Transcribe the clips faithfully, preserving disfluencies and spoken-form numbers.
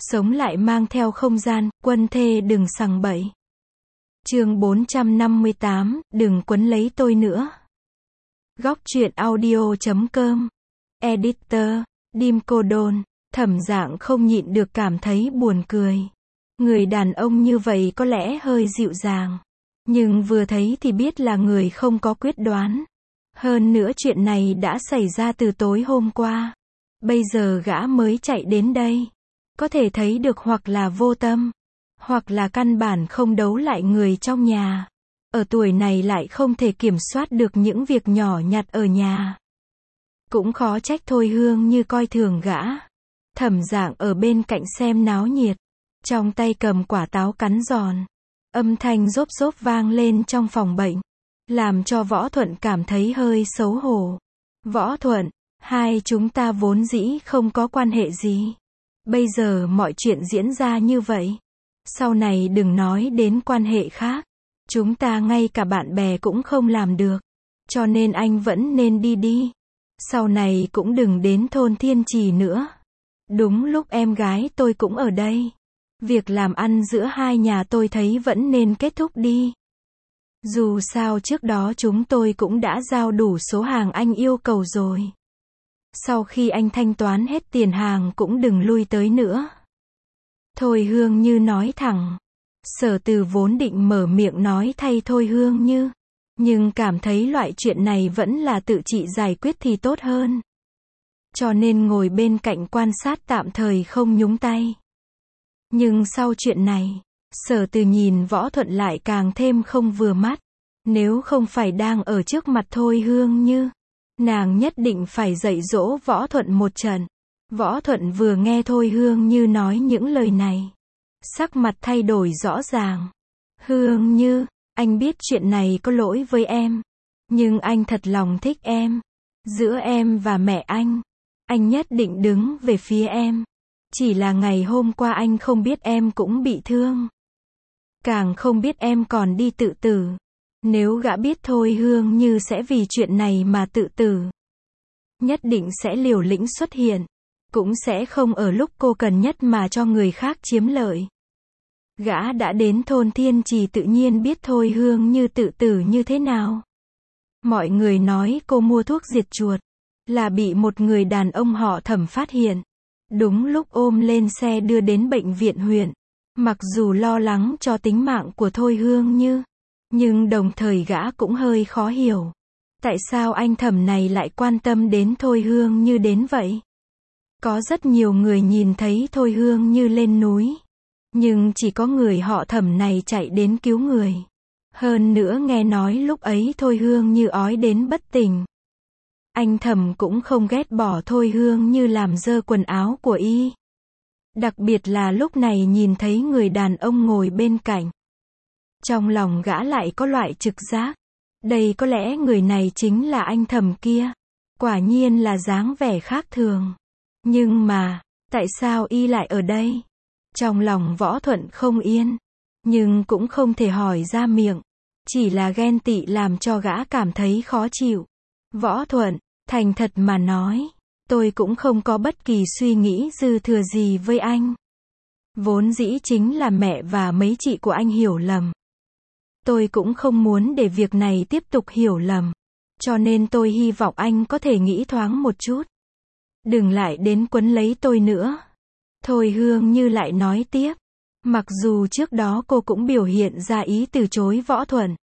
Sống lại mang theo không gian, quân thê đừng sằng bậy. Chương bốn trăm năm mươi tám, đừng quấn lấy tôi nữa. Góc truyện audio chấm com. Editor, Dim Cô Đôn. Thẩm Dạng không nhịn được cảm thấy buồn cười. Người đàn ông như vậy có lẽ hơi dịu dàng, nhưng vừa thấy thì biết là người không có quyết đoán. Hơn nữa chuyện này đã xảy ra từ tối hôm qua. Bây giờ gã mới chạy đến đây. Có thể thấy được hoặc là vô tâm, hoặc là căn bản không đấu lại người trong nhà. Ở tuổi này lại không thể kiểm soát được những việc nhỏ nhặt ở nhà. Cũng khó trách Thôi Hương Như coi thường gã. Thẩm Dạng ở bên cạnh xem náo nhiệt, trong tay cầm quả táo cắn giòn. Âm thanh rốp rốp vang lên trong phòng bệnh, làm cho Võ Thuận cảm thấy hơi xấu hổ. Võ Thuận, hai chúng ta vốn dĩ không có quan hệ gì. Bây giờ mọi chuyện diễn ra như vậy. Sau này đừng nói đến quan hệ khác. Chúng ta ngay cả bạn bè cũng không làm được. Cho nên anh vẫn nên đi đi. Sau này cũng đừng đến thôn Thiên Trì nữa. Đúng lúc em gái tôi cũng ở đây. Việc làm ăn giữa hai nhà tôi thấy vẫn nên kết thúc đi. Dù sao trước đó chúng tôi cũng đã giao đủ số hàng anh yêu cầu rồi. Sau khi anh thanh toán hết tiền hàng cũng đừng lui tới nữa. Thôi Hương Như nói thẳng. Sở Từ vốn định mở miệng nói thay Thôi Hương Như, nhưng cảm thấy loại chuyện này vẫn là tự chị giải quyết thì tốt hơn. Cho nên ngồi bên cạnh quan sát tạm thời không nhúng tay. Nhưng sau chuyện này, Sở Từ nhìn Võ Thuận lại càng thêm không vừa mắt. Nếu không phải đang ở trước mặt Thôi Hương Như, nàng nhất định phải dạy dỗ Võ Thuận một trận. Võ Thuận vừa nghe Thôi Hương Như nói những lời này, sắc mặt thay đổi rõ ràng. Hương Như, anh biết chuyện này có lỗi với em, nhưng anh thật lòng thích em. Giữa em và mẹ anh, anh nhất định đứng về phía em. Chỉ là ngày hôm qua anh không biết em cũng bị thương, càng không biết em còn đi tự tử. Nếu gã biết Thôi Hương Như sẽ vì chuyện này mà tự tử, nhất định sẽ liều lĩnh xuất hiện, cũng sẽ không ở lúc cô cần nhất mà cho người khác chiếm lợi. Gã đã đến thôn Thiên Trì tự nhiên biết Thôi Hương Như tự tử như thế nào. Mọi người nói cô mua thuốc diệt chuột, là bị một người đàn ông họ Thẩm phát hiện. Đúng lúc ôm lên xe đưa đến bệnh viện huyện. Mặc dù lo lắng cho tính mạng của Thôi Hương Như, nhưng đồng thời gã cũng hơi khó hiểu. Tại sao anh Thẩm này lại quan tâm đến Thôi Hương Như đến vậy? Có rất nhiều người nhìn thấy Thôi Hương Như lên núi, nhưng chỉ có người họ Thẩm này chạy đến cứu người. Hơn nữa nghe nói lúc ấy Thôi Hương Như ói đến bất tỉnh. Anh Thẩm cũng không ghét bỏ Thôi Hương Như làm dơ quần áo của y. Đặc biệt là lúc này nhìn thấy người đàn ông ngồi bên cạnh. Trong lòng gã lại có loại trực giác. Đây có lẽ người này chính là anh Thẩm kia. Quả nhiên là dáng vẻ khác thường. Nhưng mà, tại sao y lại ở đây? Trong lòng Võ Thuận không yên, nhưng cũng không thể hỏi ra miệng. Chỉ là ghen tị làm cho gã cảm thấy khó chịu. Võ Thuận, thành thật mà nói, tôi cũng không có bất kỳ suy nghĩ dư thừa gì với anh. Vốn dĩ chính là mẹ và mấy chị của anh hiểu lầm. Tôi cũng không muốn để việc này tiếp tục hiểu lầm. Cho nên tôi hy vọng anh có thể nghĩ thoáng một chút. Đừng lại đến quấn lấy tôi nữa. Thôi Hương Như lại nói tiếp. Mặc dù trước đó cô cũng biểu hiện ra ý từ chối Võ Thuận,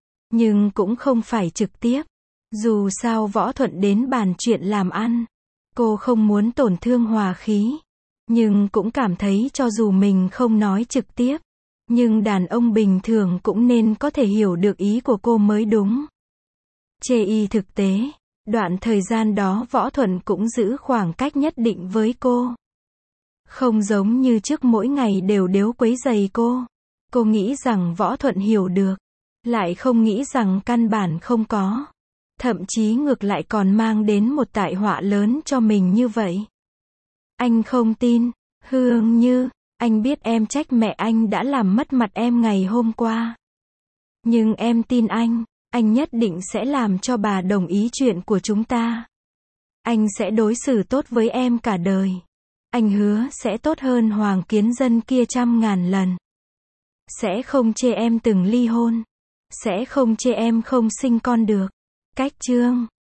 nhưng cũng không phải trực tiếp. Dù sao Võ Thuận đến bàn chuyện làm ăn, cô không muốn tổn thương hòa khí. Nhưng cũng cảm thấy cho dù mình không nói trực tiếp, nhưng đàn ông bình thường cũng nên có thể hiểu được ý của cô mới đúng. Chê y thực tế, đoạn thời gian đó Võ Thuận cũng giữ khoảng cách nhất định với cô. Không giống như trước mỗi ngày đều đếu quấy rầy cô. Cô nghĩ rằng Võ Thuận hiểu được, lại không nghĩ rằng căn bản không có. Thậm chí ngược lại còn mang đến một tai họa lớn cho mình như vậy. Anh không tin, Hương Như, anh biết em trách mẹ anh đã làm mất mặt em ngày hôm qua. Nhưng em tin anh, anh nhất định sẽ làm cho bà đồng ý chuyện của chúng ta. Anh sẽ đối xử tốt với em cả đời. Anh hứa sẽ tốt hơn Hoàng Kiến Dân kia trăm ngàn lần. Sẽ không chê em từng ly hôn. Sẽ không chê em không sinh con được. Cách chương